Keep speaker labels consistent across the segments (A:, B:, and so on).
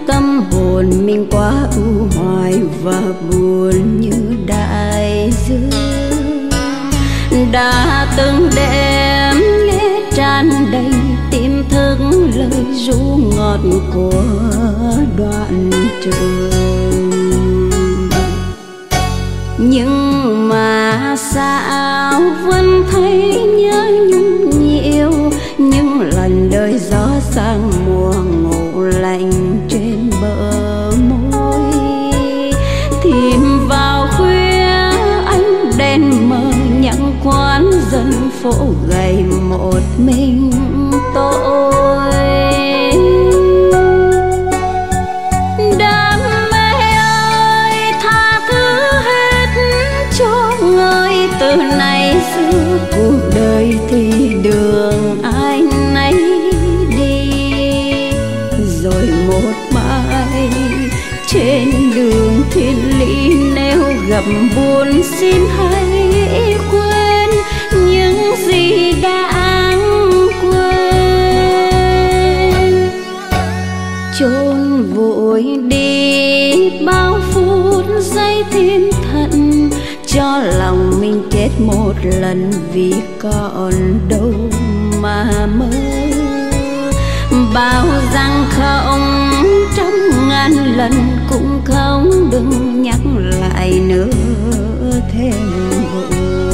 A: tâm hồn mình quá u hoài và buồn như đại dương. Đã từng đêm nghe tràn đầy tim thức lời ru ngọt của đoạn trường, nhưng mà sao vẫn thấy nhớ nhung nhiều. Những lần đời gió sang mùa ngủ lạnh trên bờ môi, tìm vào khuya ánh đèn mờ nhặng quán dân phố gầy một mình tôi. Đam mê ơi tha thứ hết cho người, từ nay xưa cuộc đời thì đường ai nấy đi. Rồi một mai trên đường thiên lý nếu gặp buồn xin hãy quên những gì đáng quên. Chôn vội đi bao phút giây thiên thận, cho lòng mình chết một lần vì còn đâu mà mơ. Bao rằng không trăm ngàn lần cũng không, đừng nhắc lại nữa thêm buồn.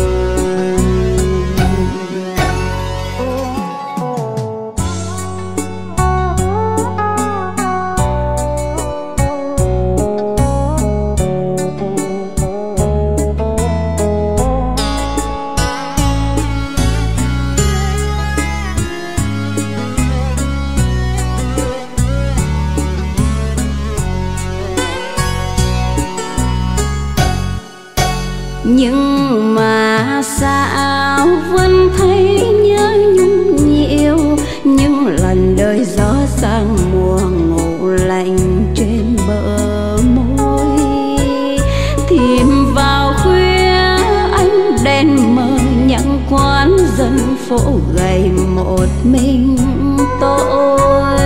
A: Nhưng mà sao vẫn thấy nhớ nhung nhiều. Những lần đời gió sang mùa ngủ lạnh trên bờ môi, tìm vào khuya ánh đèn mờ nhặng quán dân phố gầy một mình tôi.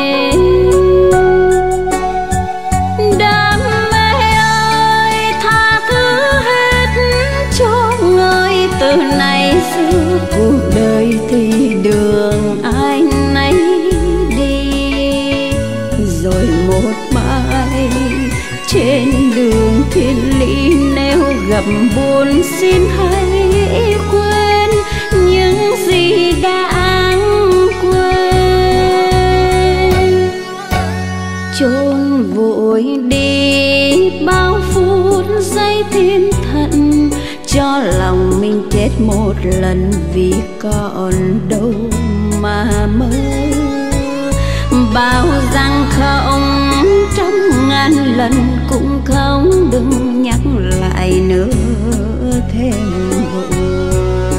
A: Từ nay xưa cuộc đời thì đường ai nấy đi. Rồi một mai trên đường thiên lý nếu gặp buồn xin hãy quên những gì đáng quên. Chôn vội đi bao phút giây thiên thận, cho lòng mình chết một lần vì còn đâu mà mơ. Bao rằng không trăm ngàn lần cũng không, đừng nhắc lại nữa thêm buồn.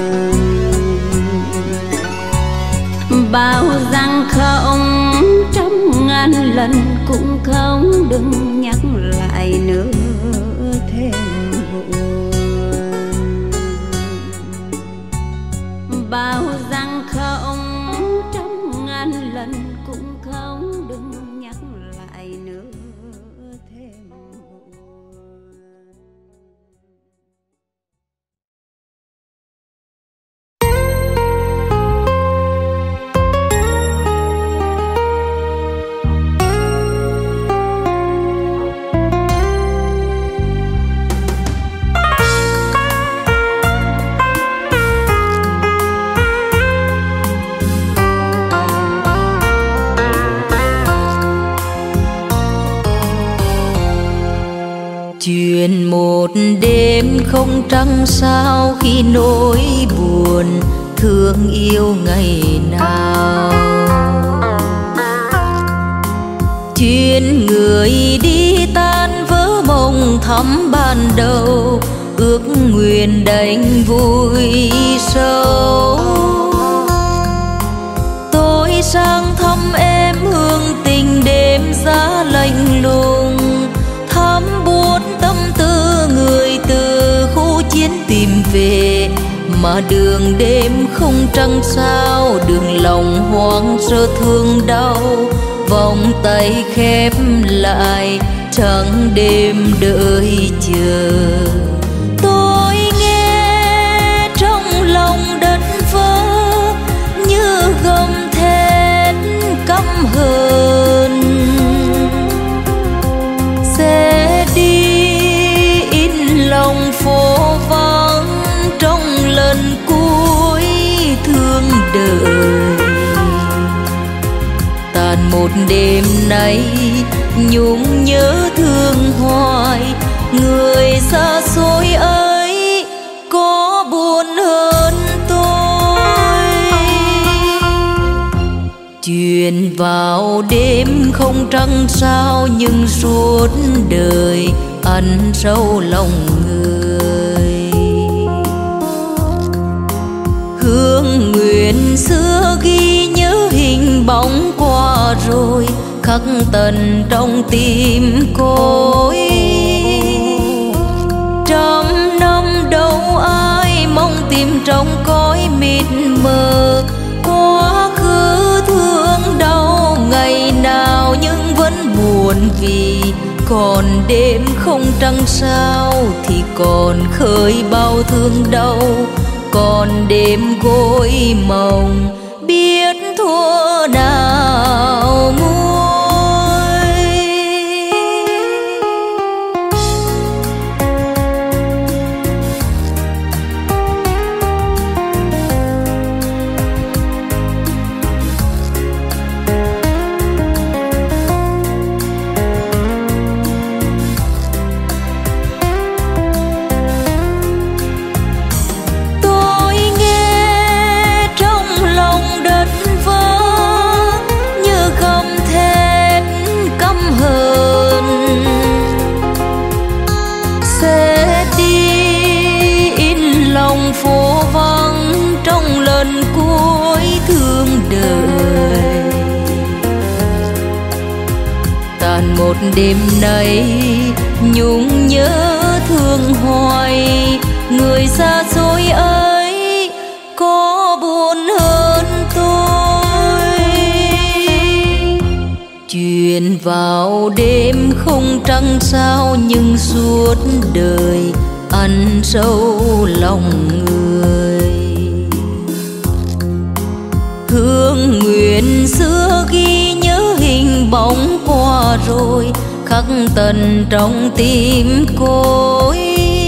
A: Bao rằng không trăm ngàn lần cũng không, đừng nhắc lại nữa thêm buồn. Bao rằng không trăm ngàn lần cũng không, đừng nhắc lại nữa thêm buồn.
B: Chuyện một đêm không trăng sao, khi nỗi buồn thương yêu ngày nào. Chuyện người đi tan vỡ mộng thắm ban đầu, ước nguyện đành vui sâu. Tôi sang thăm em hương tình đêm giá lạnh lùng, thắm buốt tâm tư người từ khu chiến tìm về. Mà đường đêm không trăng sao, đường lòng hoang sơ thương đau, vòng tay khép lại trắng đêm đợi chờ. Tôi nghe trong lòng đất vỡ như gầm thét căm hờn, sẽ đi in lòng phố vắng trong lần cuối thương đời. Tàn một đêm nay nhung nhớ thương hoài, người xa xôi ấy có buồn hơn tôi. Chuyền vào đêm không trăng sao, nhưng suốt đời ăn sâu lòng người. Hương nguyện xưa ghi nhớ hình bóng qua rồi, khắc tần trong tim cối. Trăm năm đâu ai mong tìm trong cõi mịt mờ, quá khứ thương đau ngày nào nhưng vẫn buồn vì còn đêm không trăng sao, thì còn khơi bao thương đau, còn đêm gối mộng biết thua nào nguôi. Phố vắng trong lần cuối thương đời. Tàn một đêm nay nhung nhớ thương hoài, người xa xôi ấy có buồn hơn tôi. Chuyền vào đêm không trăng sao, nhưng suốt đời ăn sâu lòng người. Hương nguyện xưa ghi nhớ hình bóng qua rồi, khắc tần trong tim cối.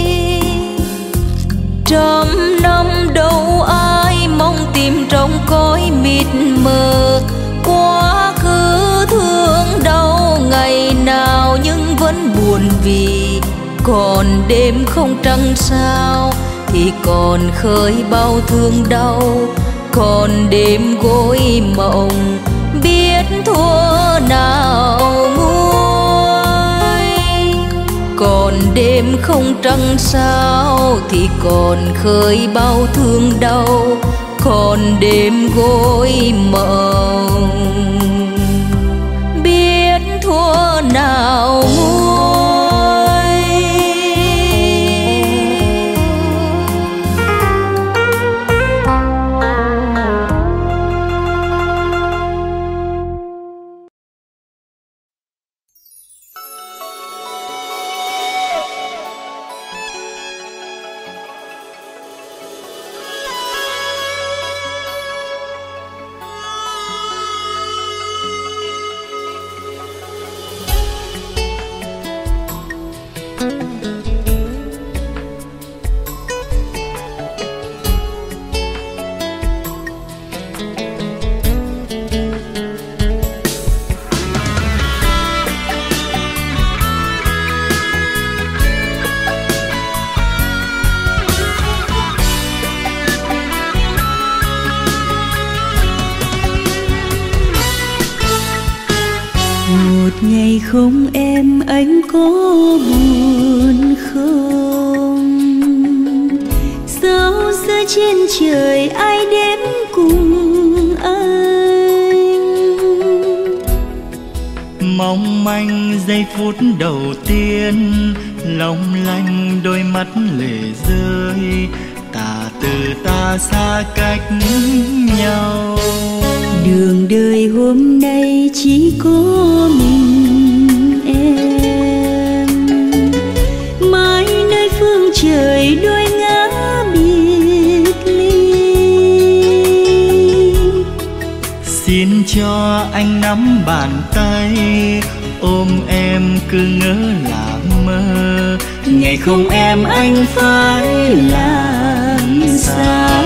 B: Trăm năm đâu ai mong tìm trong cõi mịt mờ, quá khứ thương đau ngày nào nhưng vẫn buồn vì còn đêm không trăng sao, thì còn khơi bao thương đau, còn đêm gối mộng biết thua nào nguôi. Còn đêm không trăng sao, thì còn khơi bao thương đau, còn đêm gối mộng biết thua nào nguôi.
A: Ngày không em anh có buồn không? Sao giữa trên trời ai đến cùng anh?
C: Mong manh giây phút đầu tiên, long lanh đôi mắt lệ rơi, ta từ ta xa cách nhau.
A: Đường đời hôm nay chỉ có mình em, mãi nơi phương trời đôi ngã biệt ly.
C: Xin cho anh nắm bàn tay, ôm em cứ ngỡ là mơ.
A: Ngày không em anh phải làm sao?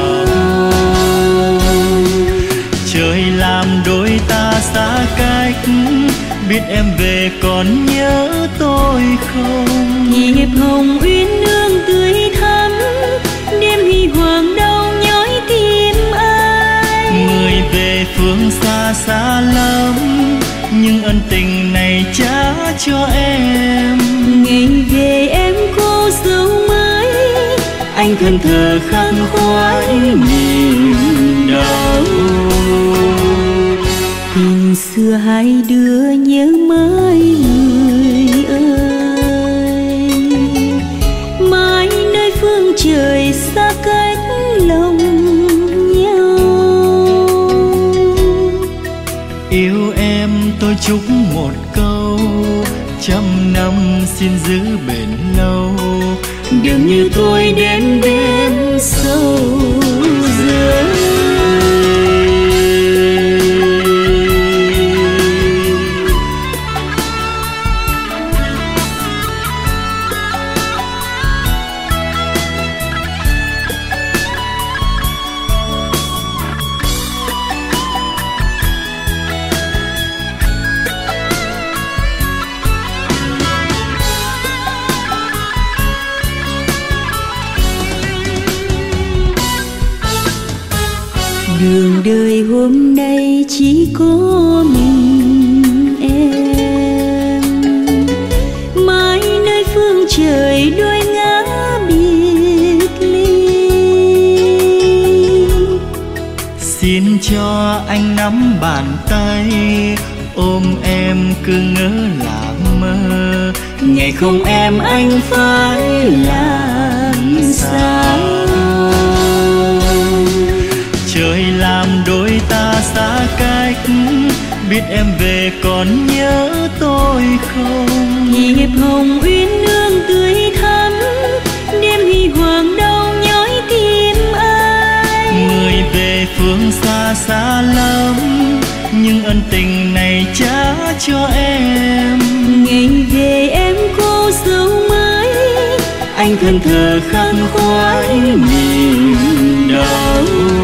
C: Trời làm đôi ta xa cách, biết em về còn nhớ tôi không?
A: Nhịp hồng uyên ương tươi thắm, đêm huy hoàng đau nhói tim anh.
C: Người về phương xa xa lắm, nhưng ân tình này trả cho em.
A: Ngày về em cô dấu mãi,
C: Anh thân thờ khắc khoải niềm đau.
A: Tình xưa hai đứa nhớ mãi người ơi, mãi nơi phương trời xa cách lòng nhau.
C: Yêu em tôi chúc một câu, trăm năm xin giữ bền lâu.
A: Đừng như tôi đến đêm sâu dưới. Đường đời hôm nay chỉ có mình em, mãi nơi phương trời đôi ngã biệt ly.
C: Xin cho anh nắm bàn tay, ôm em cứ ngỡ là mơ.
A: Ngày không em anh phải làm sao?
C: Trời làm đôi ta xa cách, biết em về còn nhớ tôi không?
A: Nhịp hồng uyên ương tươi thắm, đêm huy hoàng đau nhói tim anh.
C: Người về phương xa xa lắm, nhưng ân tình này trả cho em.
A: Ngày về em cô dấu mãi,
C: Anh thân thờ khắc khoải niềm đau.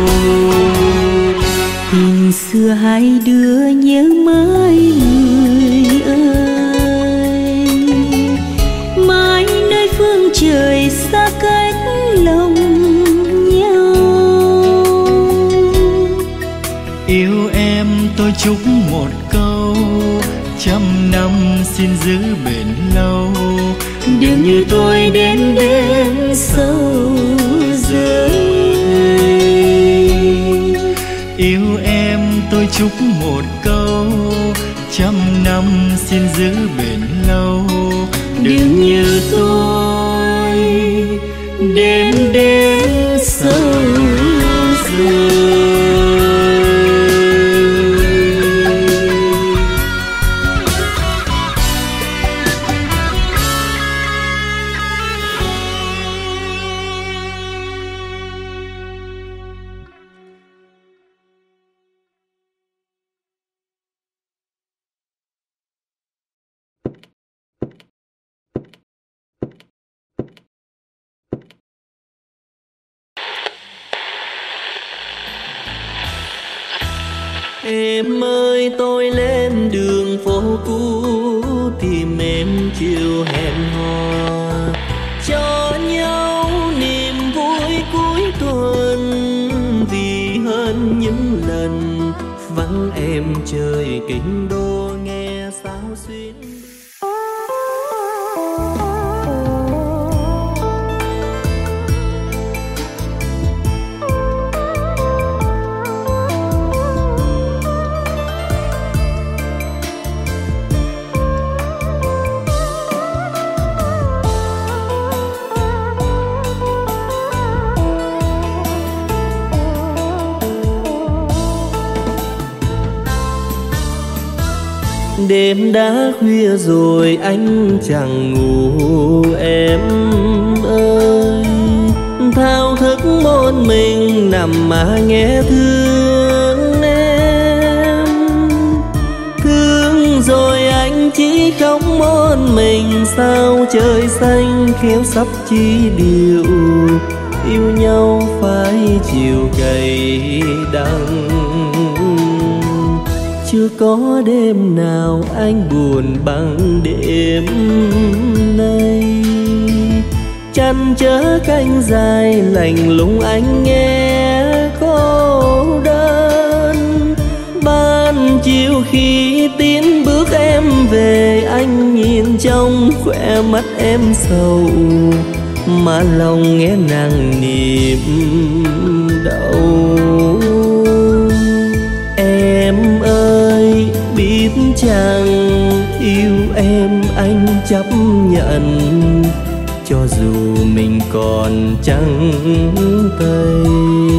A: tình xưa hai đứa nhớ mãi người ơi, mãi nơi phương trời xa cách lòng nhau.
C: Yêu em tôi chúc một câu, trăm năm xin giữ bền lâu.
A: Đừng như tôi đến đêm sâu dưới.
C: Yêu em tôi chúc một câu, trăm năm xin giữ bền lâu.
A: Đừng như tôi đêm đêm sâu dưới.
D: Em ơi tôi lên đường phố cũ tìm em chiều hẹn hò, cho nhau niềm vui cuối tuần. Vì hơn những lần vắng em chơi kinh đô nghe sao xuyên. Đêm đã khuya rồi anh chẳng ngủ em ơi, thao thức một mình nằm mà nghe thương em. Thương rồi anh chỉ khóc một mình, sao trời xanh khéo sắp chi điều. Yêu nhau phải chiều cay đắng, chưa có đêm nào anh buồn bằng đêm nay. Chăn chở cánh dài lạnh lùng anh nghe cô đơn. Ban chiều khi tiến bước em về, anh nhìn trong khóe mắt em sầu, mà lòng nghe nặng niềm đau. Em ơi biết chăng yêu em anh chấp nhận, cho dù mình còn trắng tay.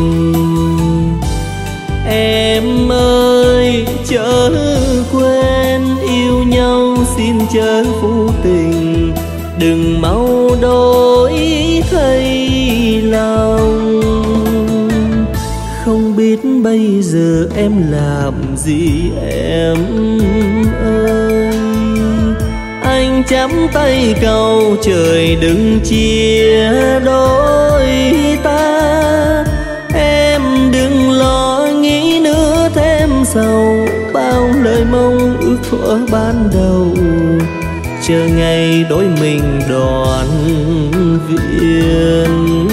D: Em ơi chớ quên yêu nhau, xin chớ phụ tình, đừng mau đổi thay lòng. Không biết bây giờ em làm gì em ơi, anh chắp tay cầu trời đừng chia đôi ta. Em đừng lo nghĩ nữa thêm sầu, bao lời mong ước thuở ban đầu, chờ ngày đôi mình đoàn viên.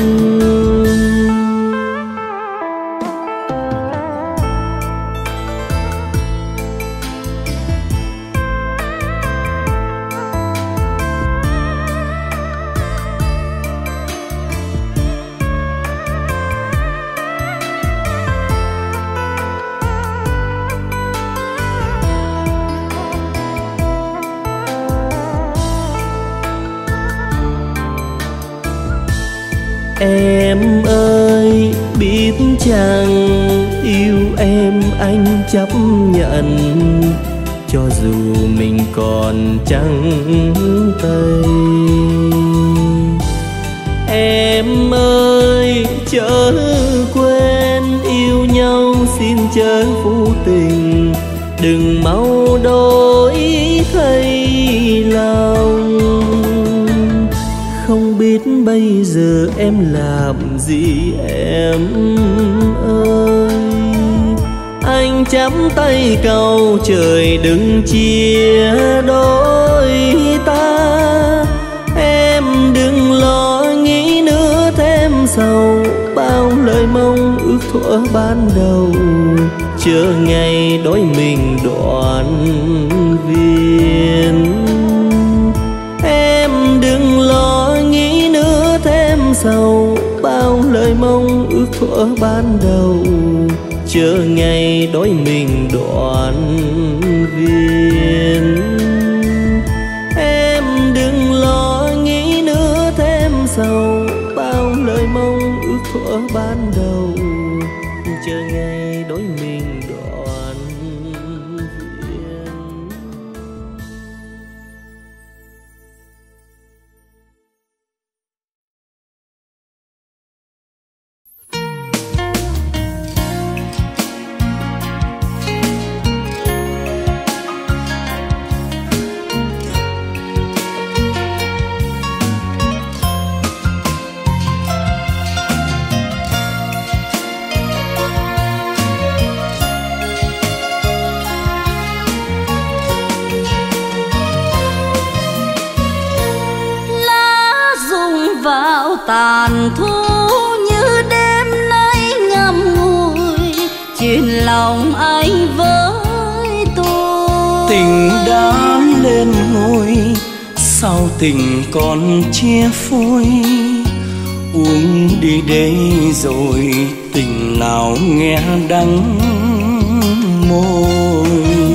D: Em ơi biết chăng yêu em anh chấp nhận, cho dù mình còn trắng tay. Em ơi chớ quên yêu nhau, xin chớ phụ tình, đừng mau đổi thay lòng. Không biết bây giờ em làm gì em ơi, anh chắp tay cầu trời đừng chia đôi ta. Em đừng lo nghĩ nữa thêm sầu, bao lời mong ước thuở ban đầu, chờ ngày đôi mình đoàn viên. Em đừng lo nghĩ nữa thêm sầu, bao lời mong ước thuở ban đầu, chờ ngày đôi mình đoàn viên. Em đừng lo nghĩ nữa thêm sầu, bao lời mong ước thuở ban đầu, chờ ngày đôi mình đoàn viên.
A: Tàn thu như đêm nay ngậm ngùi, chuyện lòng anh với tôi.
E: Tình đã lên ngôi, sao tình còn chia phôi. Uống đi đây rồi tình nào nghe đắng môi.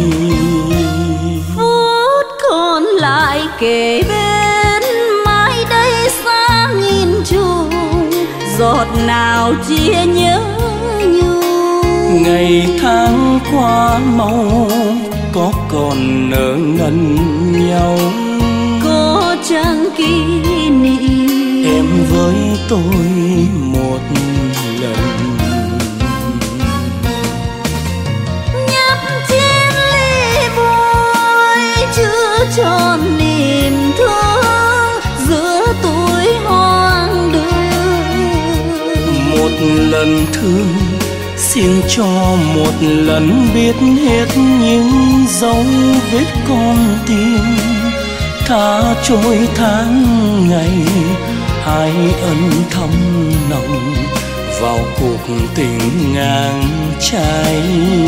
A: Phút còn lại kề bên, mai đây xa nghìn trùng, giọt nào chia nhớ nhung.
E: Ngày tháng qua mau, có còn nợ nần nhau,
A: có chăng kỷ niệm
E: em với tôi một lần.
A: nhấp chén ly bôi chưa tròn niềm thương giữa tuổi hoang đường.
E: Một lần thương xin cho một lần biết hết những dấu vết con tim, tha trôi tháng ngày hai ân thâm nồng vào cuộc tình ngang trái.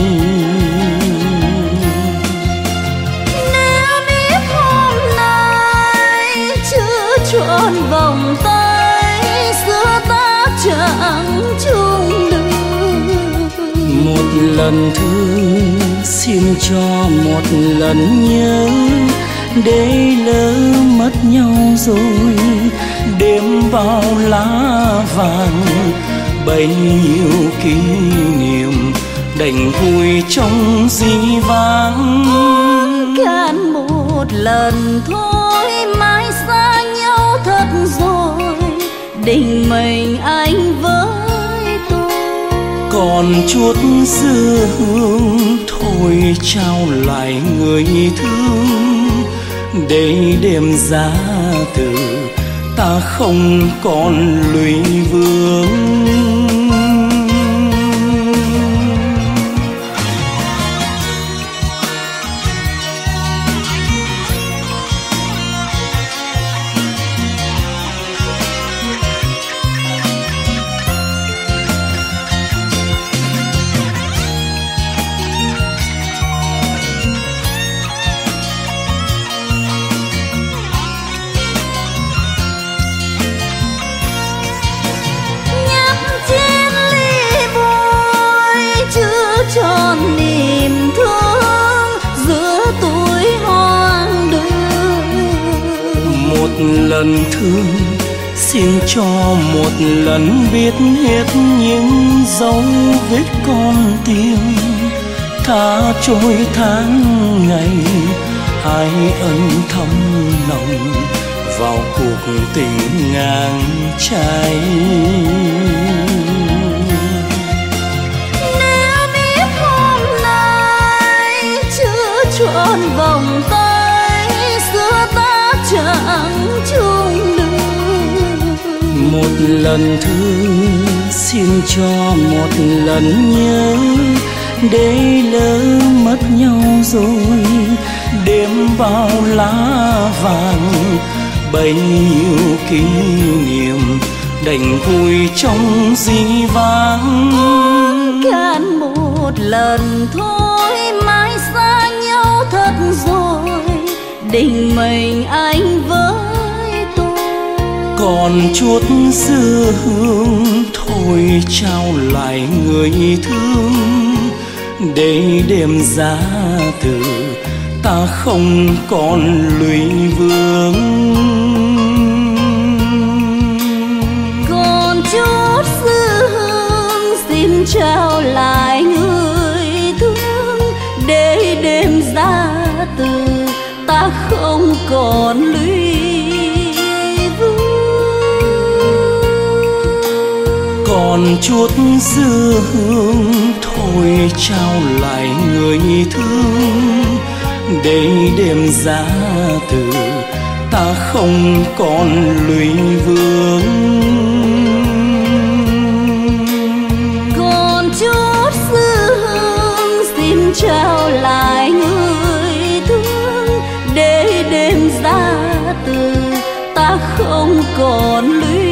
A: Nếu biết hôm nay chưa trọn vòng tay, xưa ta chẳng chung đường.
E: Một lần thương xin cho một lần nhớ, để lỡ mất nhau rồi đêm bao lá vàng, bấy nhiêu kỷ niệm đành vui trong dĩ vãng.
A: Can một lần thôi mãi xa nhau thật rồi, định mệnh anh với tôi.
E: Còn chút dư hương thôi trao lại người thương, để đêm giá từ ta không còn lụy vương.
A: Tròn niềm thương giữa tuổi hoang đường.
E: Một lần thương xin cho một lần biết hết những dấu vết con tim, tha trôi tháng ngày hai ân thâm nồng vào cuộc tình ngang trái.
A: Trọn vòng tay xưa ta chẳng chung đường.
E: Một lần thương xin cho một lần nhớ, để lỡ mất nhau rồi đêm bao lá vàng, bấy nhiêu kỷ niệm đành vui trong dĩ vãng.
A: Can một lần thôi mãi xa nhau thật rồi, định mệnh anh với tôi.
E: Còn chút dư hương thôi trao lại người thương, để đêm giá từ ta không còn lụy vương.
A: Còn chút dư hương xin trao lại người thương, để đêm giá từ ta không còn lụy vương.
E: Còn chút dư hương thôi trao lại người thương, để đêm giá từ ta không còn lụy vương.
A: Còn chút dư hương xin trao lại người thương, để đêm giá từ ta không còn lụy.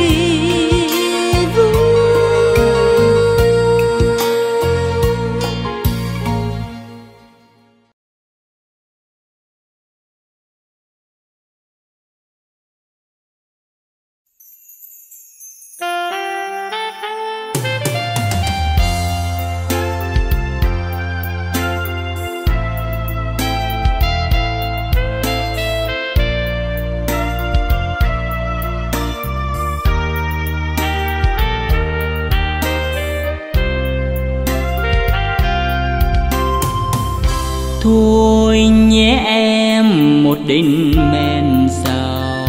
F: nhé em một đỉnh men sầu.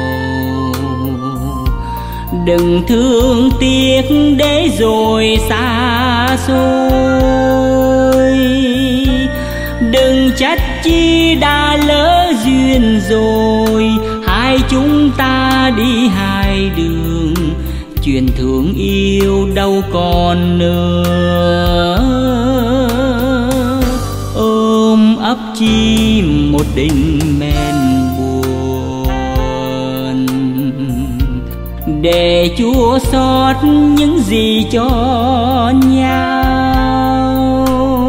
F: Đừng thương tiếc để rồi xa xôi, đừng trách chi đã lỡ duyên rồi. Hai chúng ta đi hai đường, chuyện thương yêu đâu còn nữa. Ôm ấp chi một đỉnh men buồn, để chua xót những gì cho nhau.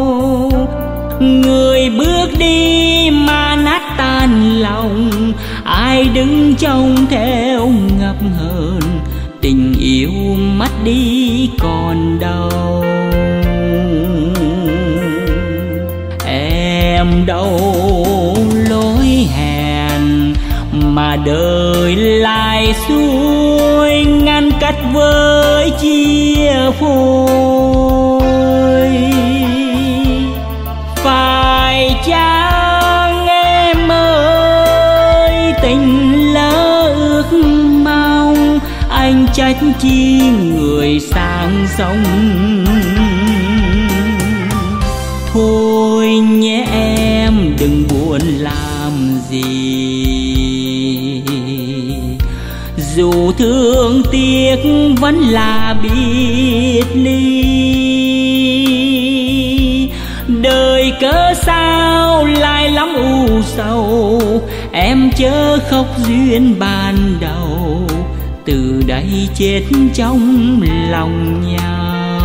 F: Người bước đi mà nát tan lòng, ai đứng trông theo ngập hờn. Tình yêu mất đi còn đâu, em đâu lối hẹn mà đời lại xuôi, ngăn cách với chia phôi. Phải chăng em ơi tình lỡ ước mong, anh trách chi người sang sông. Thôi nhé em đừng buồn làm gì, dù thương tiếc vẫn là biệt ly. Đời cớ sao lại lắm u sầu, em chớ khóc duyên ban đầu. Từ đây chết trong lòng nhau.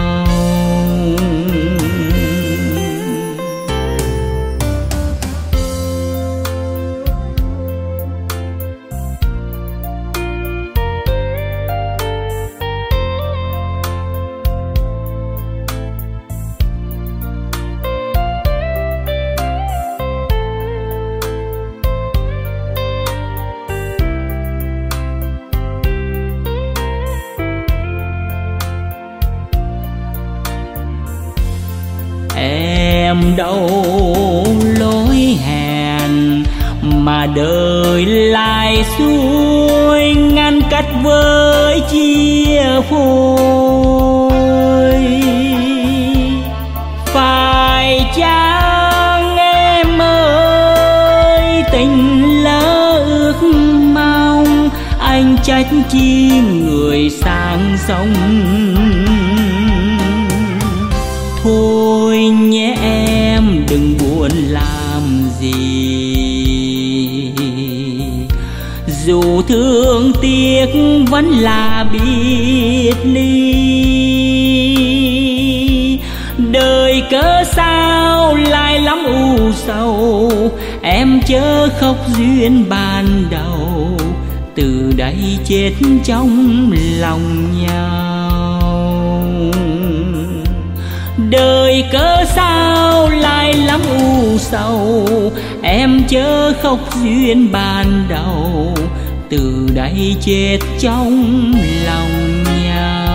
F: Em đâu lối hẹn mà đời lại xuôi, ngăn cách với chia phôi. Phải chăng em ơi tình lỡ ước mong, anh trách chi người sang sông. Thôi nhé em đừng buồn làm gì, dù thương tiếc vẫn là biệt ly. Đời cớ sao lại lắm u sầu, em chớ khóc duyên ban đầu. Từ đây chết trong lòng nhau. Đời cớ sao lại lắm u sầu, em chớ khóc duyên ban đầu. Từ đây chết trong lòng nhau.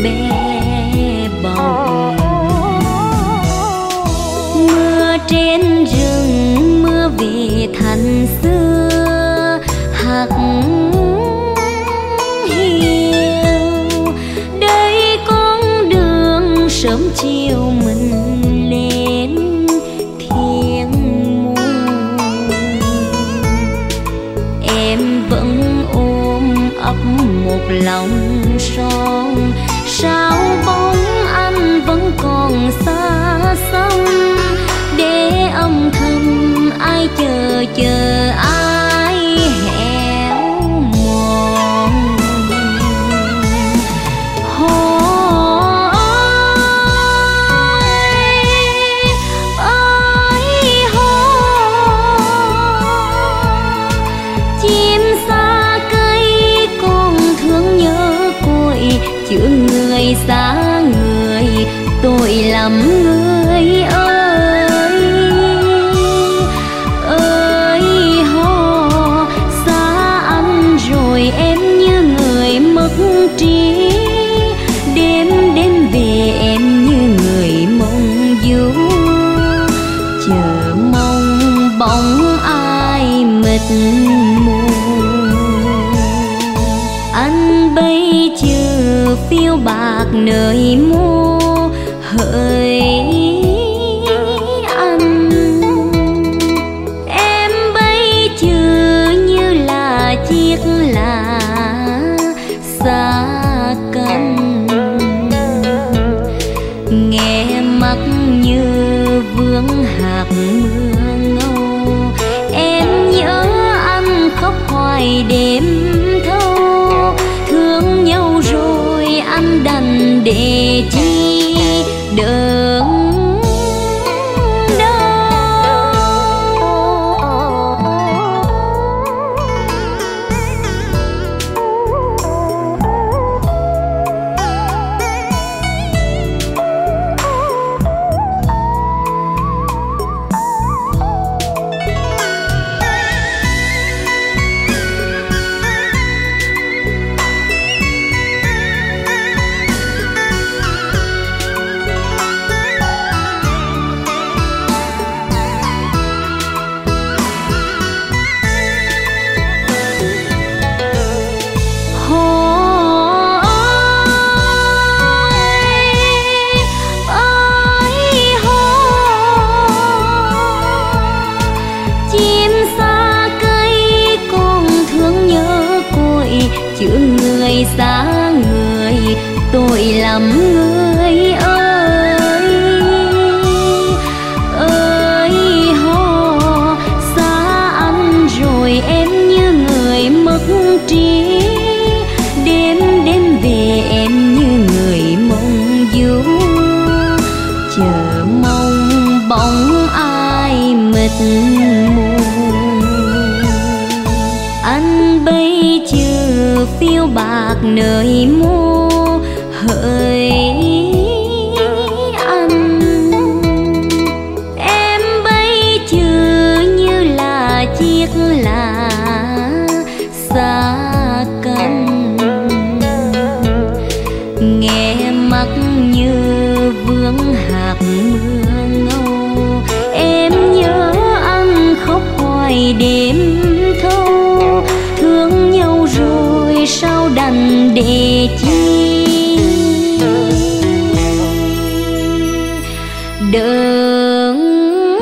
A: bé bỏng. Mưa trên rừng, mưa về thành xưa hạt hiu. Đây con đường sớm chiều mình lên thiên môn. Em vẫn ôm ấp một lòng son, sao bóng anh vẫn còn xa xăm. Để âm thầm ai chờ ai héo mòn. Chữ người xa người, tội lắm người ơi. Ơi hò, xa anh rồi em như người mất trí. Đêm đêm về em như người mong du, chờ mong bóng ai mịt mù. Anh bây giờ phiêu bạc nơi mô hỡi anh. Em bây giờ như là chiếc lá xa cánh, nghe mắt như vương hạt mưa ngâu. Em nhớ anh khóc hoài đêm thâu, thương nhau rồi anh đành để chi đớn xa người, tội lắm người ơi. Ơi hò, xa anh rồi em như người mất trí. Đêm đêm về em như người mong du, chờ mong bóng ai mịt mù. Anh bây giờ phiêu bạc nơi mô hỡi anh. Em bây giờ như là chiếc lá xa cánh, nghe mắt như vương hạt mưa ngâu. Em nhớ anh khóc hoài đêm thâu, thương nhau rồi sao đành để chi đớn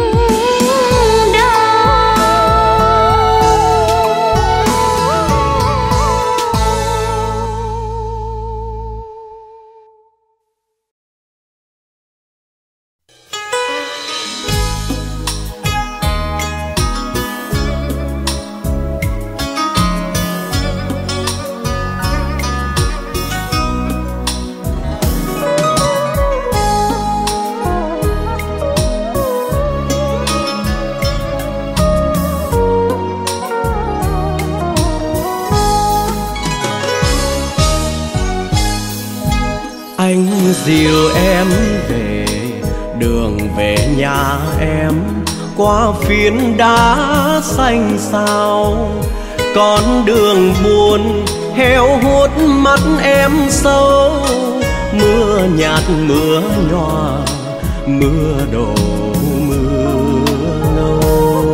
E: dìu em về đường về nhà em, qua phiến đá xanh xao. Con đường buồn heo hút mắt em sâu, mưa nhạt mưa nhòa, mưa đổ mưa ngâu.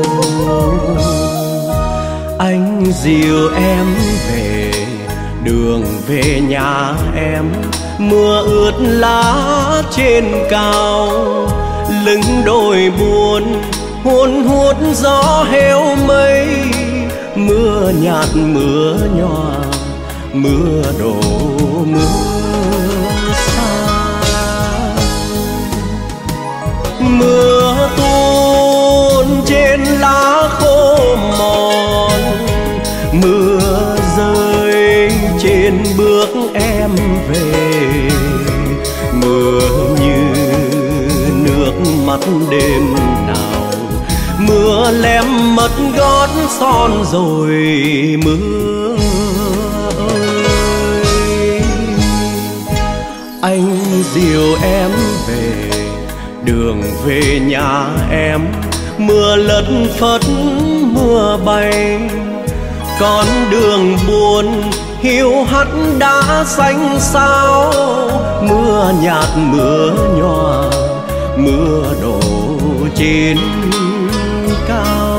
E: Anh dìu em về đường về nhà em, mưa ướt lá trên cao, lưng đồi buồn hun hút gió heo mây. Mưa nhạt mưa nhòa, mưa đổ mưa xa. Mưa tuôn trên lá khô mòn, mưa rơi trên bước em về. Mưa như nước mắt đêm nào, mưa lem mất gót son rồi. Mưa ơi, anh dìu em về đường về nhà em, mưa lất phất mưa bay. Con đường buồn hiu hắt đã xanh xao, mưa nhạt mưa nhòa, mưa đổ trên cao.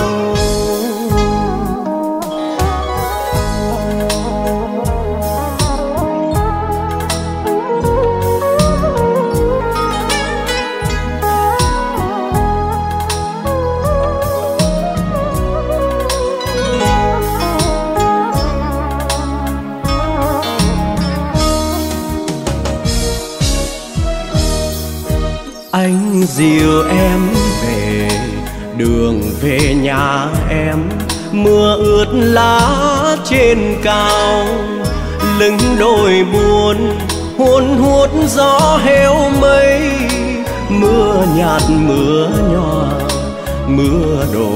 E: Anh dìu em về đường về nhà em, mưa ướt lá trên cao, lưng đồi buồn hun hút gió heo mây. Mưa nhạt mưa nhòa, mưa đổ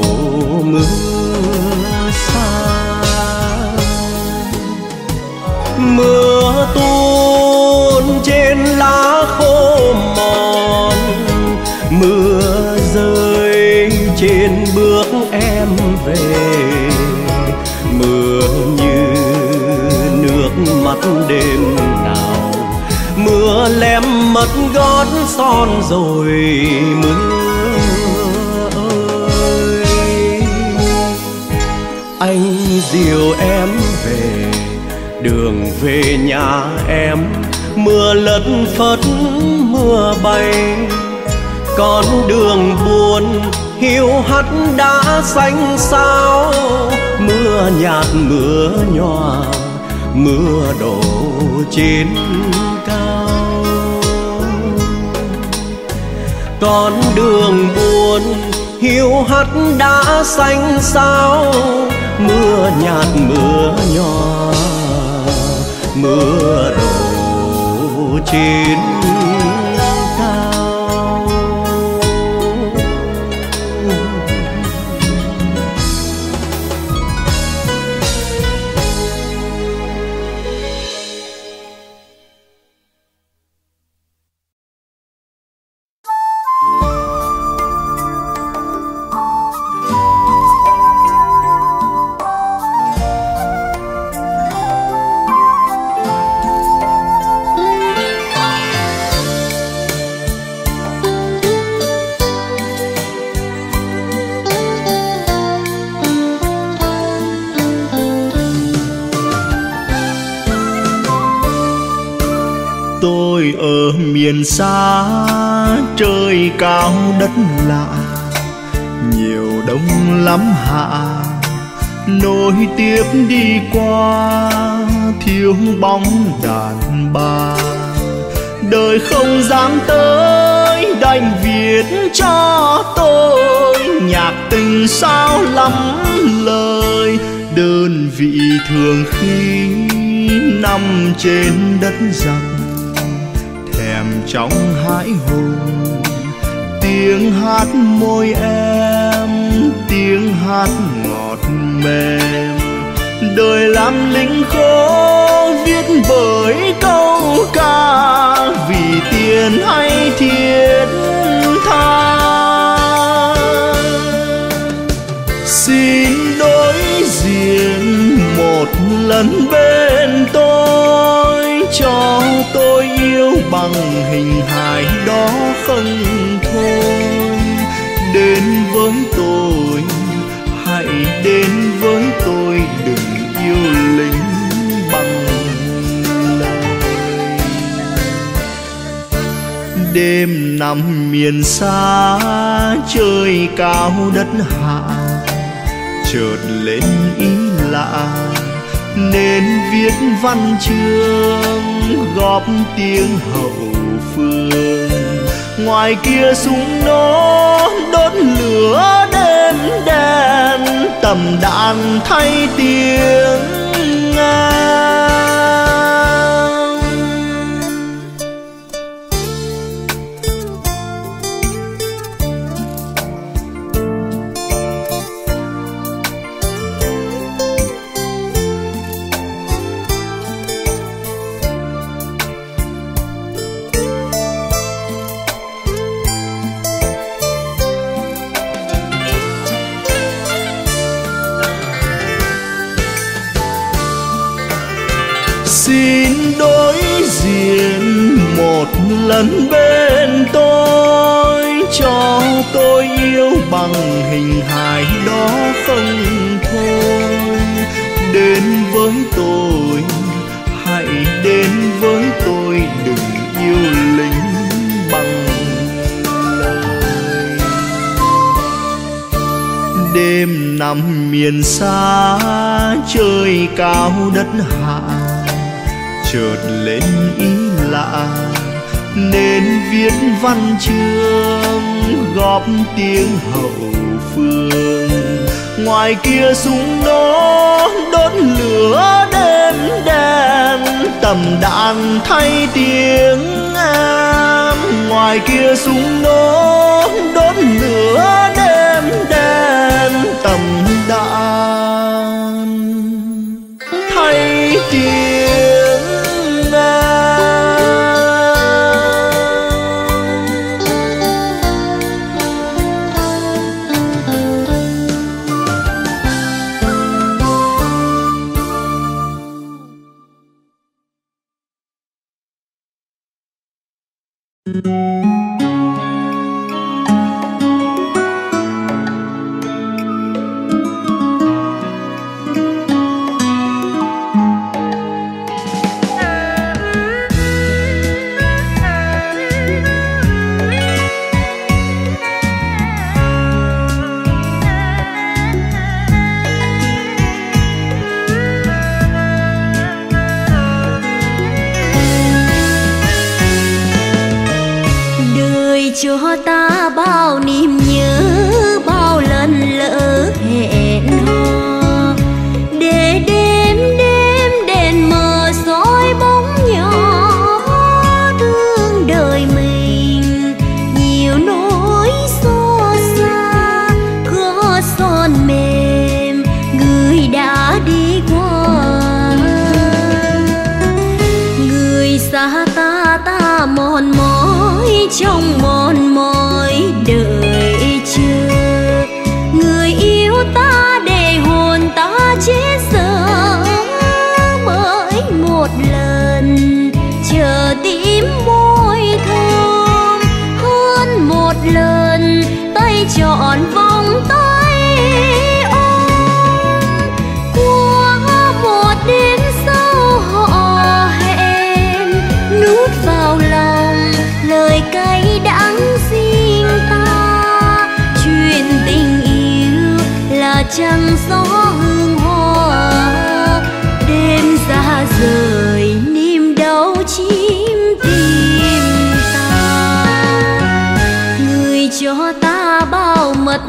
E: mưa xa. Mưa tuôn trên lá khô mòn, mưa rơi trên bước em về. Mưa như nước mắt đêm nào, mưa lem mất gót son rồi. Mưa ơi, anh dìu em về đường về nhà em, mưa lất phất mưa bay. Con đường buồn hiu hắt đã xanh xao, mưa nhạt mưa nhòa, mưa đổ trên cao. Con đường buồn hiu hắt đã xanh xao, mưa nhạt mưa nhòa, mưa đổ trên cao.
C: Tôi ở miền xa trời cao đất lạ, nhiều đông lắm hạ nối tiếp đi qua, thiếu bóng đàn bà. Đời không dám tới đành viết cho tôi nhạc tình sao lắm lời. Đơn vị thường khi nằm trên đất giặc, thèm trong hãi hùng tiếng hát môi em, tiếng hát ngọt mềm. Đời làm lính khô viết bởi câu ca, vì tiền hay thiết tha. Xin đối diện một lần bên tôi, cho tôi yêu bằng hình hài đó không thôi. Đến với tôi, hãy đến với tôi, đừng yêu lính bằng lời. Đêm nằm miền xa, trời cao đất hạ, chợt lên ý lạ nên viết văn chương góp tiếng hậu phương. Ngoài kia súng nó đốt lửa đêm đen, tầm đạn thay tiếng ngang. Xin đối diện một lần bên tôi, cho tôi yêu bằng hình hài đó không thôi. Đến với tôi, hãy đến với tôi, đừng yêu lính bằng lời. Đêm nằm miền xa, trời cao đất hạ, chợt lên ý lạ nên viết văn chương góp tiếng hậu phương. Ngoài kia súng nó đốt lửa đêm đen, tầm đạn thay tiếng am. Ngoài kia súng nó đốt lửa đêm đen, tầm đạn thay tiếng.
A: Cho ta bao niềm nhớ, bao lần lỡ hẹn hò, để đêm đêm đèn mờ soi bóng nhỏ thương đời mình. Nhiều nỗi xót xa có son mềm người đã đi qua. Người xa ta ta mòn mỏi trong mòn mỏi đợi chờ. Người yêu ta để hồn ta chết dở, bởi một lần chờ tím môi thơm, hơn một lần tay trọn vòng tay ôm. Qua một đêm sau họ hẹn, nuốt vào lòng lời cay đắng riêng ta. Chuyện tình yêu là trăng gió hương hoa, đêm ra rời niềm đau chim tim ta. Người cho ta bao mật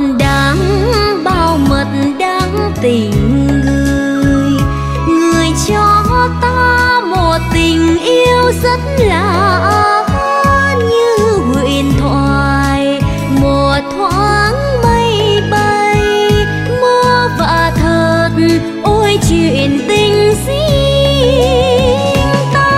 A: đắng tình người. Người cho ta một tình yêu rất lạ, như huyền thoại một thoáng mây bay. Mơ và thật ôi chuyện tình riêng ta.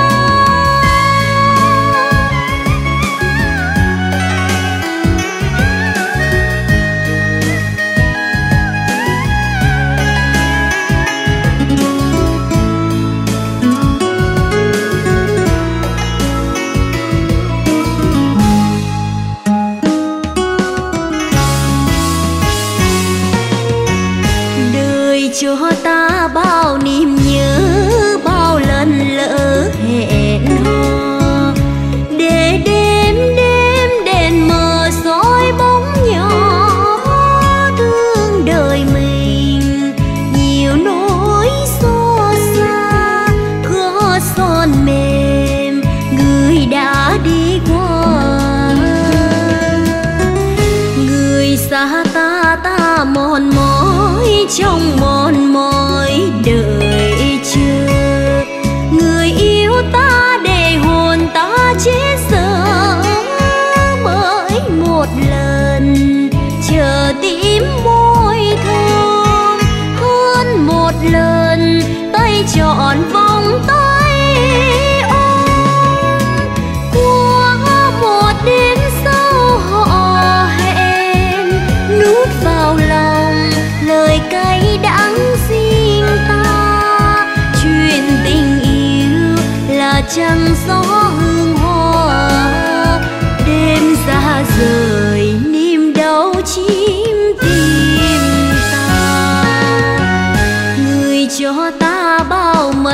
A: trong mòn mỏi đợi chờ. Người yêu ta để hồn ta chết giờ, mới một lần chờ tím môi thơm, hơn một lần tay trọn vòng tay ôm. Qua một đêm sau họ hẹn, nuốt vào lòng lời cay đắng riêng ta. Chuyện tình yêu là trăng gió hương hoa, đêm ra rời niềm đau chim tim ta. Người cho ta bao mật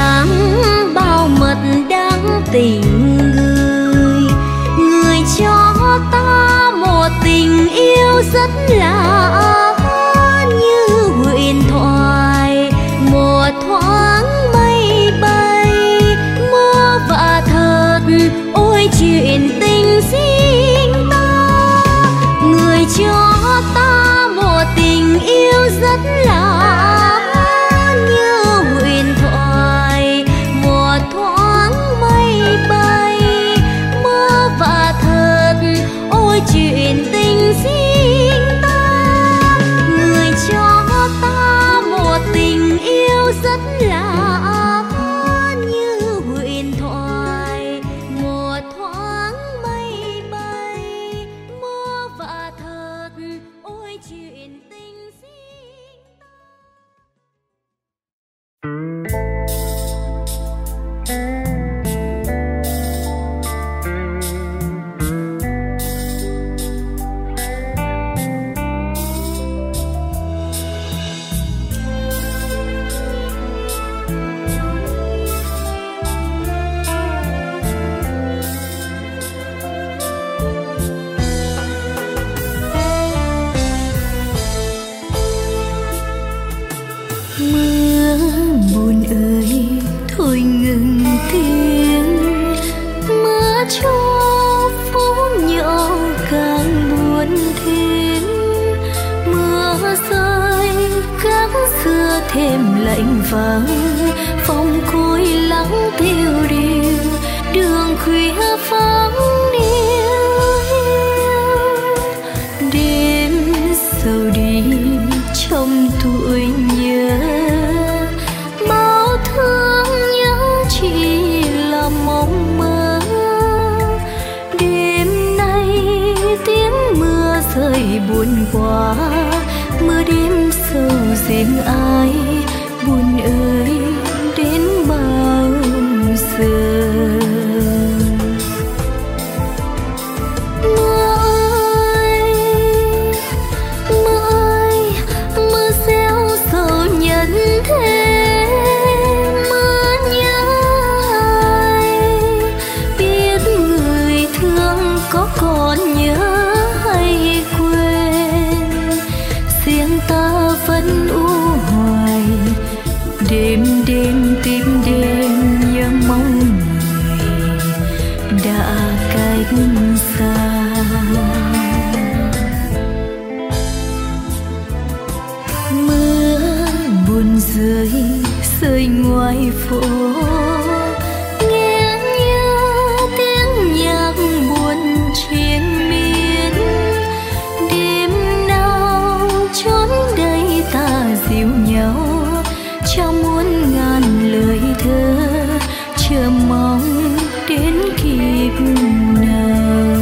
A: đắng tình người. Người cho ta một tình yêu rất lạ, như huyền thoại một thoáng mây bay. Mơ và thật ôi chuyện tình riêng ta. Người cho ta một tình yêu rất lạ, như huyền thoại một thoáng mây bay. Mơ và thật ôi chuyện tình riêng ta. Người cho ta một tình yêu rất lạ, như huyền thoại một thoáng mây bay. Mơ và thật ôi chuyện tình riêng ta. Mưa buồn ơi thôi ngừng tiếng, mưa cho phố nhỏ càng buồn thêm. Mưa rơi các xưa thêm lạnh vắng, phòng cối lắng tiêu điều, đường khuya vắng điêu hiu. Đêm sầu đi trong tuổi nhớ, bao thương nhớ chỉ là mộng mơ. Đêm nay tiếng mưa rơi buồn quá, mưa đêm sâu riêng ai buồn ơi đến bao giờ. Còn nhớ hay quên, riêng ta vẫn u hoài. Đêm đêm tìm đêm nhớ mong người đã cách xa. Mưa buồn rơi rơi ngoài phố, nghe như tiếng nhạc buồn triền miên. Đêm nào chốn đây ta dịu nhau, trao muôn ngàn lời thơ, chờ mong đến kịp nào.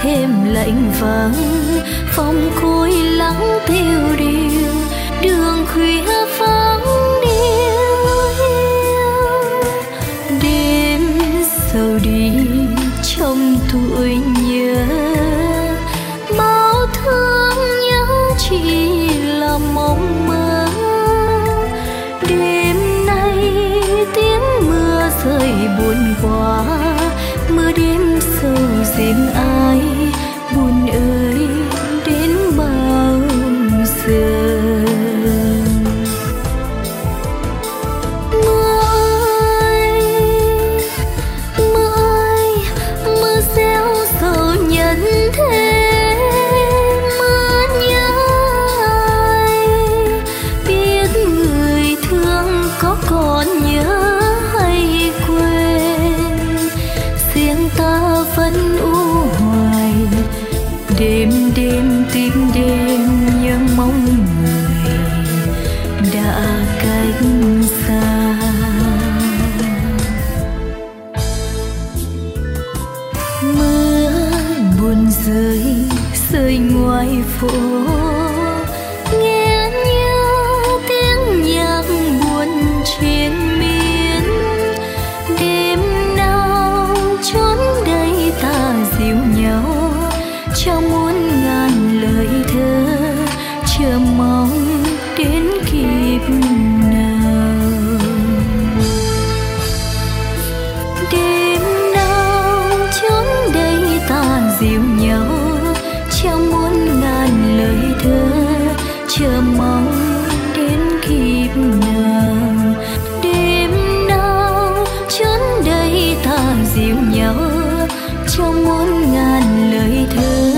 B: thêm lạnh vắng, phong cối lắng theo điều, đường khuya vắng điêu hiu. Đêm sầu đi trong tuổi nhớ, bao thương nhớ chỉ là mộng mơ. Đêm nay tiếng mưa rơi buồn quá, mưa đêm sâu riêng ai, buồn ơi đến bao giờ. Mưa ơi, mưa ơi, mưa gieo sầu nhân thế. Mưa nhớ ai, biết người thương có còn nhớ hay quên. Riêng ta vẫn u hoài, đêm đêm tìm đêm nhớ mong người đã cách xa. Mưa buồn rơi rơi ngoài phố, nghe như tiếng nhạc buồn trên miên. Đêm nào chốn đây ta dịu nhau, trong muôn ngàn lời thơ, chờ mong đến kịp nào. Đêm nào chốn đây ta dịu nhau, trong muôn ngàn lời thơ, chờ mong đến kịp nào. Đêm nào chốn đây ta dịu nhau, trong muôn ngàn lời thơ,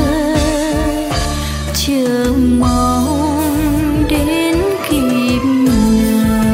B: chờ mong đến kịp nào.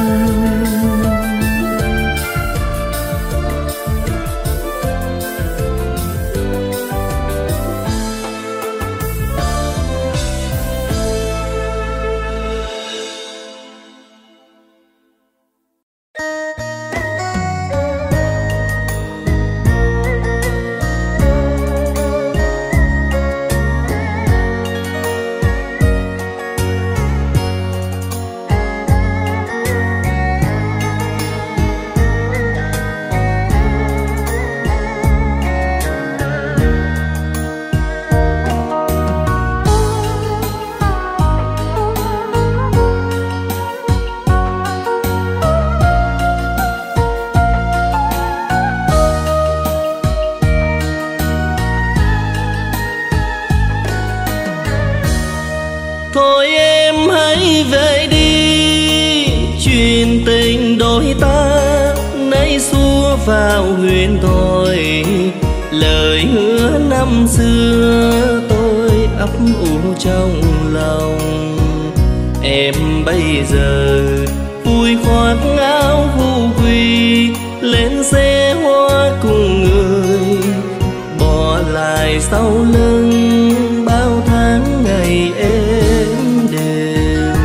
D: Thôi em hãy về đi, chuyện tình đôi ta nay xua vào huyền thoại. Lời hứa năm xưa tôi ấp ủ trong lòng. Em bây giờ vui khoác áo vu quy, lên xe hoa cùng người, bỏ lại sau lưng bao tháng ngày êm đềm.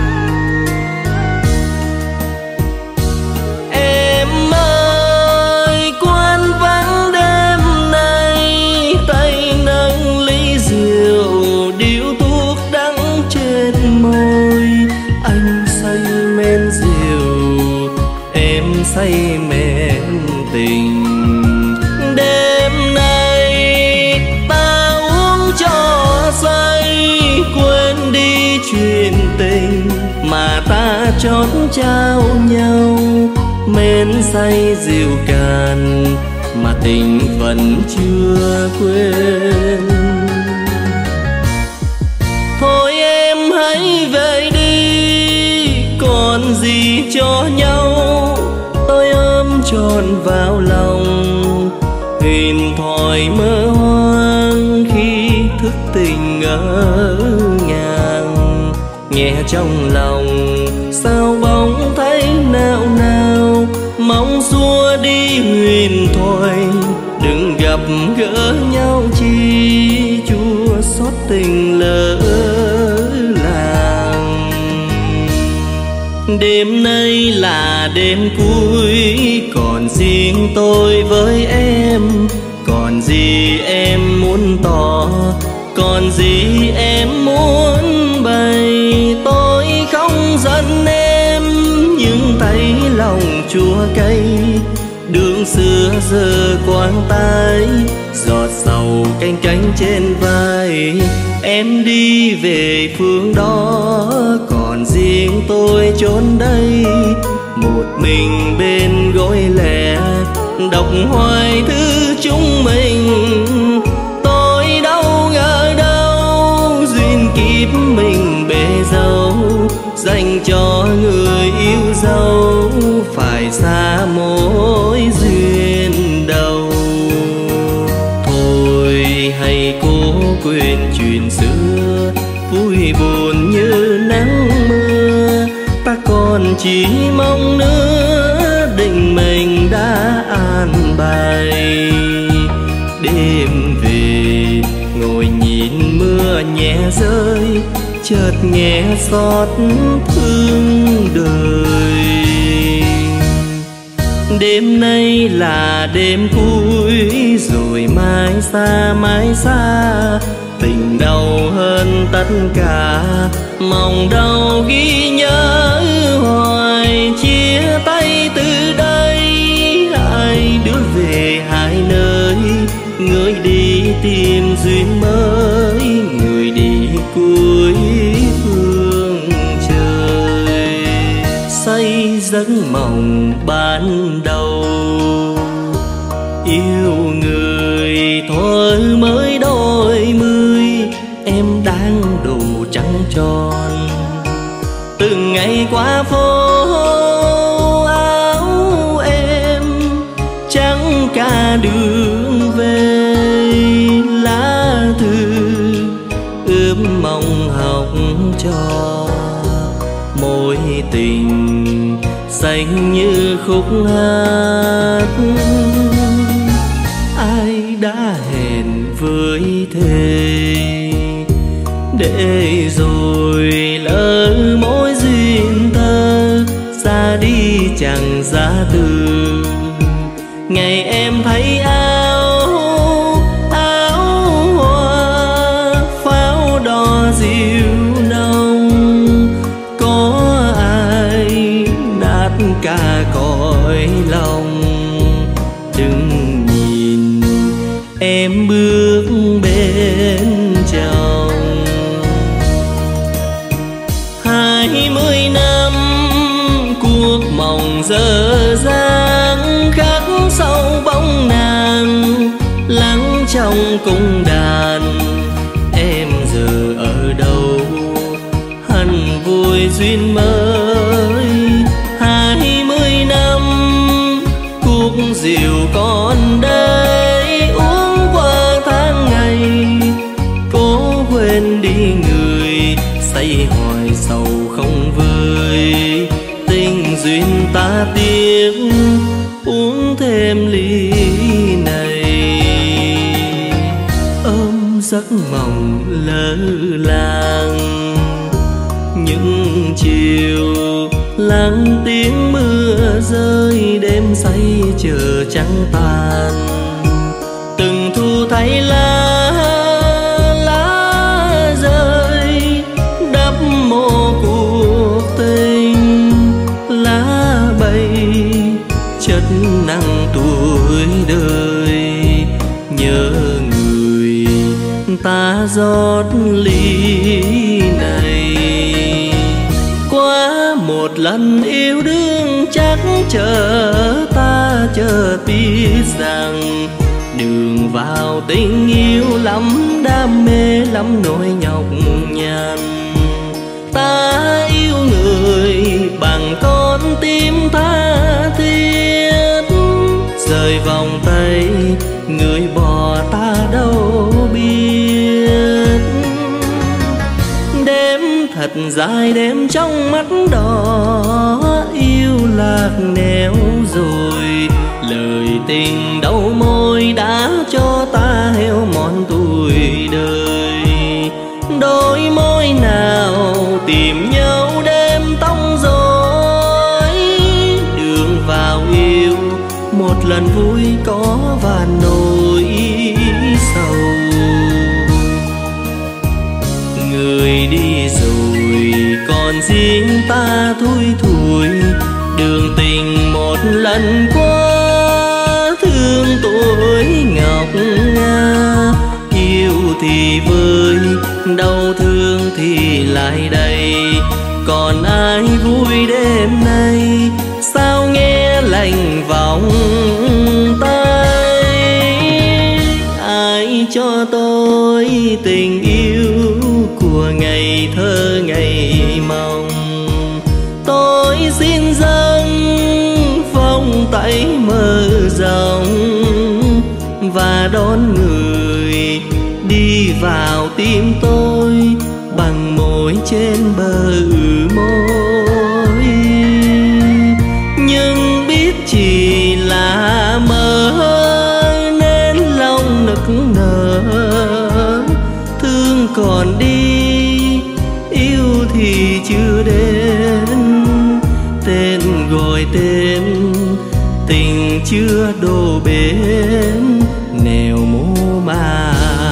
D: Em ơi quán vắng đêm nay, tay nâng ly rượu điếu thuốc đắng trên môi. Anh say men rượu, em say men tình. Đêm nay ta uống cho say, quên đi chuyện tình mà ta chót trao nhau. Men say rượu cạn mà tình vẫn chưa quên. Thôi em hãy về đi, còn gì cho nhau. Tôi ôm trọn vào lòng, huyền thoại mơ hoang khi thức tình ngỡ ngàng. Nghe trong lòng sao bóng thấy nao nao, mong xua đi huyền thoại. Đừng gặp gỡ nhau chi chua xót tình lỡ làng. Đêm nay là đêm cuối, còn riêng tôi với em, còn Còn gì em muốn tỏ, còn gì em muốn bày. Tôi không giận em nhưng thấy lòng chua cay. Đường xưa giờ quang tay, giọt sầu canh cánh trên vai. Em đi về phương đó, còn riêng tôi chốn đây. Một mình bên gối lẻ, đọc hoài thư chúng mình. Tôi đâu ngờ đâu, duyên kiếp mình bể dâu. Dành cho người yêu dấu, phải xa mối duyên đầu. Thôi hãy cố quên chuyện xưa, vui buồn như nắng mưa. Ta còn chỉ mong nữa, định mình đã an bài. Đêm về ngồi nhìn mưa nhẹ rơi, chợt nghe xót thương đời. Đêm nay là đêm cuối, rồi mai xa. Tình đau hơn tất cả, mong đau ghi nhớ hoài. Chia tay từ đây, hai đứa về hai nơi. Người đi tìm duyên mới, người đi cuối phương trời. Say giấc mộng ban đầu, yêu người thôi mới đôi mươi. Em đang đủ trắng tròn, từng ngày qua phố áo em trắng cả đường về. Lá thư ướm mong học trò, mối tình xanh như khúc hát. Ai đã hẹn với thề, để rồi lỡ mối duyên thơ. Ra đi chẳng ra từ, ngày em thấy áo hoa pháo đỏ dịu nồng. Có ai nát cả cõi lòng, đừng nhìn em bước bên chồng. 20 năm cuộc mộng dở dang, khắc sâu bóng nàng lắng trong cung đàn. Em giờ ở đâu, hằn vui duyên mới. 20 năm cuộc rượu còn đây, uống qua tháng ngày. Cố quên đi người, say hoài sầu không vơi. Tình duyên ta tiếc, uống thêm ly này. Ôm giấc mộng lơ làng, những chiều lắng tiếng mưa rơi. Đêm say chờ trắng tàn, từng thu thấy lá rơi đắp mồ cuộc tình. Lá bay chất nặng tuổi đời, nhớ người ta rót ly này. Qua một lần yêu đương chắc chờ ta chợt biết rằng, đường vào tình yêu lắm đam mê lắm nỗi nhọc nhằn. Ta yêu người bằng con tim tha thiết, rời vòng tay người bỏ ta đâu biết. Đêm thật dài đêm trong mắt đỏ, yêu lạc nẻo rồi. Lời tình đau môi đã cho ta heo mòn tuổi đời. Đôi môi nào tìm nhau đêm tông rối, đường vào yêu một lần vui có và nỗi sầu. Người đi rồi còn riêng ta thui thủi, đường tình một lần qua thương tuổi ngọc nga. Yêu thì vơi, đau thương thì lại đây, còn ai vui đêm nay sao nghe lạnh vòng tay. Ai cho tôi tình yêu của ngày thơ ngày mong, tôi xin dâng vòng tay mở rộng và đón người đi vào tim tôi bằng môi trên bờ môi. Nhưng biết chỉ là mơ nên lòng nức nở, thương còn đi yêu thì chưa đến, tên gọi tên tình chưa đổ bến, nẻo mô mà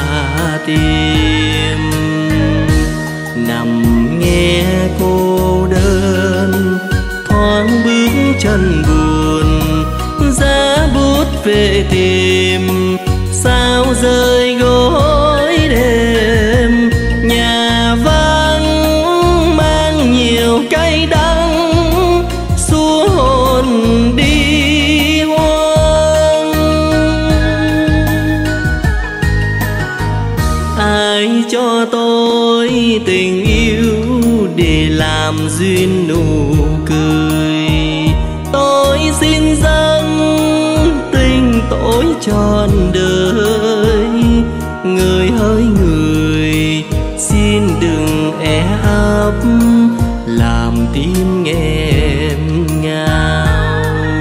D: tìm. Nằm nghe cô đơn thoáng bước chân buồn, giá bút về tìm sao rơi gối đêm. Nhà vắng mang nhiều cay đắng, xua hồn đi hoang. Ai cho tôi tình yêu để làm duyên nụ cười, tôi xin dâng tình tôi trọn đời. Người hỡi người xin đừng é ấp làm tim nghẹn ngào.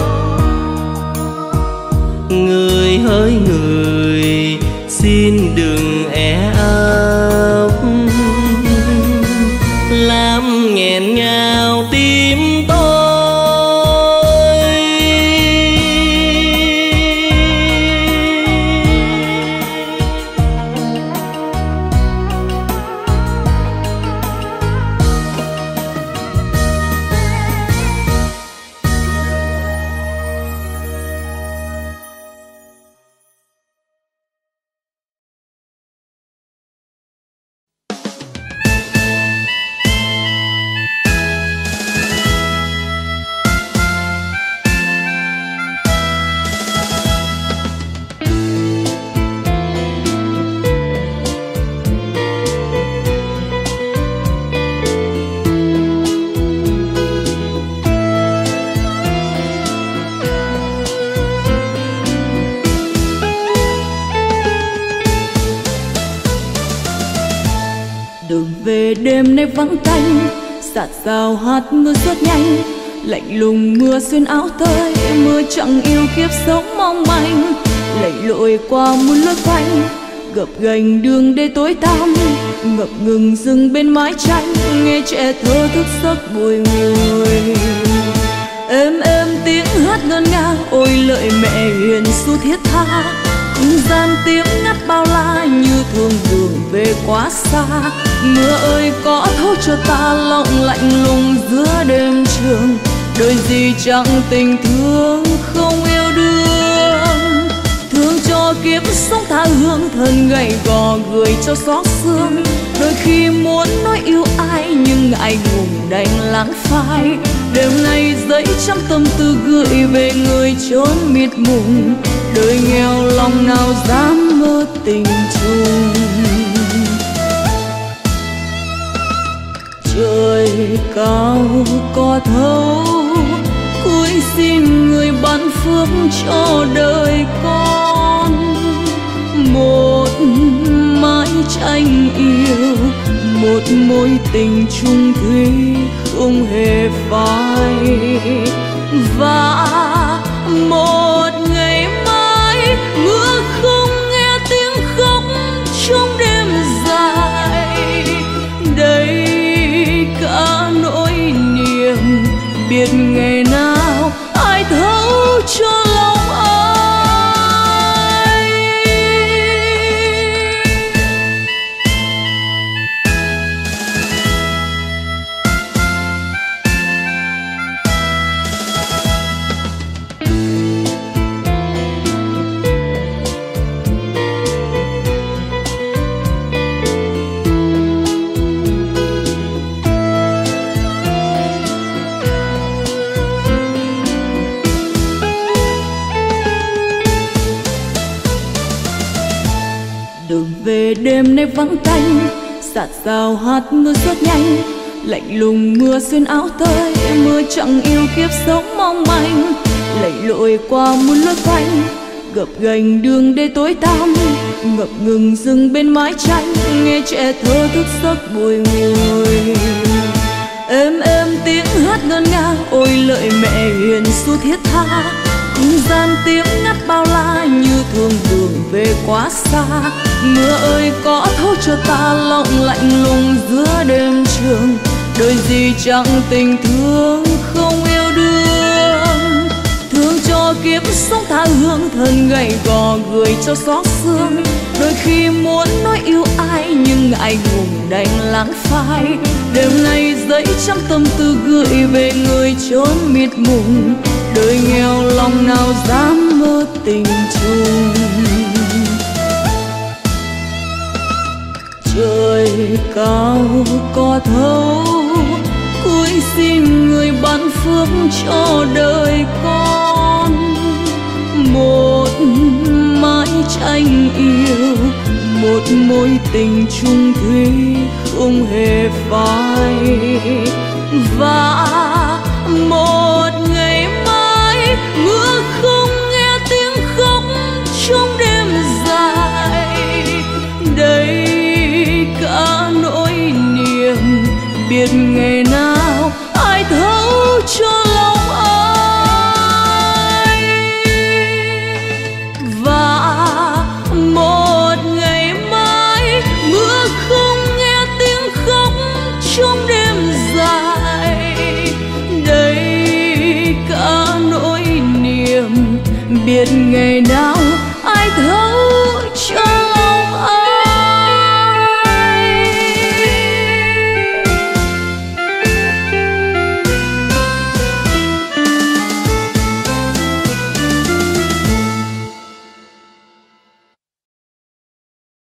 D: Người hỡi người xin đừng é ấp làm nghẹn ngào tim tôi.
B: Đường về đêm nay vắng tanh, sạt rào hạt mưa rất nhanh, lạnh lùng mưa xuyên áo tơi, mưa chẳng yêu kiếp sống mong manh. Lạnh lội qua muôn lối quanh, gập ghềnh đường đê tối tăm, ngập ngừng dừng bên mái tranh, nghe trẻ thơ thức giấc bồi hồi. Êm êm tiếng hát ngân nga, ôi lợi mẹ hiền xu thiết tha, gian tiếng ngắt bao la như thương đường về quá xa. Mưa ơi có thấu cho ta lòng lạnh lùng giữa đêm trường, đời gì chẳng tình thương không yêu đương. Thương cho kiếp sống tha hương, thân gầy gò người cho xót xương. Đôi khi muốn nói yêu ai nhưng ngại ngùng đành lãng phai. Đêm nay dẫy trăm tâm tư gửi về người chốn mịt mùng, đời nghèo lòng nào dám mơ tình chung. Trời cao có thấu, cúi xin người ban phước cho đời con. Một mái tranh yêu, một mối tình chung thủy không hề phai. Và một ngày mai mưa không nghe tiếng khóc trong đêm dài. Đây cả nỗi niềm biết ngày nào ai thấu cho lòng ai. về đêm nay vắng tanh, sạt rào hạt mưa rất nhanh, lạnh lùng mưa xuyên áo tơi, mưa chẳng yêu kiếp sống mong manh, lạy lội qua muôn lối quanh, gập ghềnh đường đê tối tăm, ngập ngừng dừng bên mái tranh, nghe trẻ thơ thức giấc bồi hồi. Êm êm tiếng hát ngân nga, ôi lợi mẹ hiền xua thiết tha, không gian tiếng ngắt bao la như thương đường về quá xa. Mưa ơi có thấu cho ta lòng lạnh lùng giữa đêm trường, đời gì chẳng tình thương không yêu đương. Thương cho kiếp sống tha hương, thân gầy gò người cho xót xương. Đôi khi muốn nói yêu ai nhưng ngại ngùng đành lãng phai. Đêm nay dẫy trăm tâm tư gửi về người chốn mịt mùng, đời nghèo lòng nào dám mơ tình chung. Trời cao có thấu, cúi xin người ban phước cho đời con. Một mái tranh yêu, một mối tình chung thủy không hề phai, và một